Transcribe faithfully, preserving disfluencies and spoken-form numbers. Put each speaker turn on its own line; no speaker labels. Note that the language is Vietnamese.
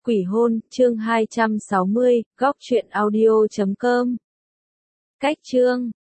Quỷ hôn, chương hai trăm sáu mươi, góc truyện audio chấm com. Cách chương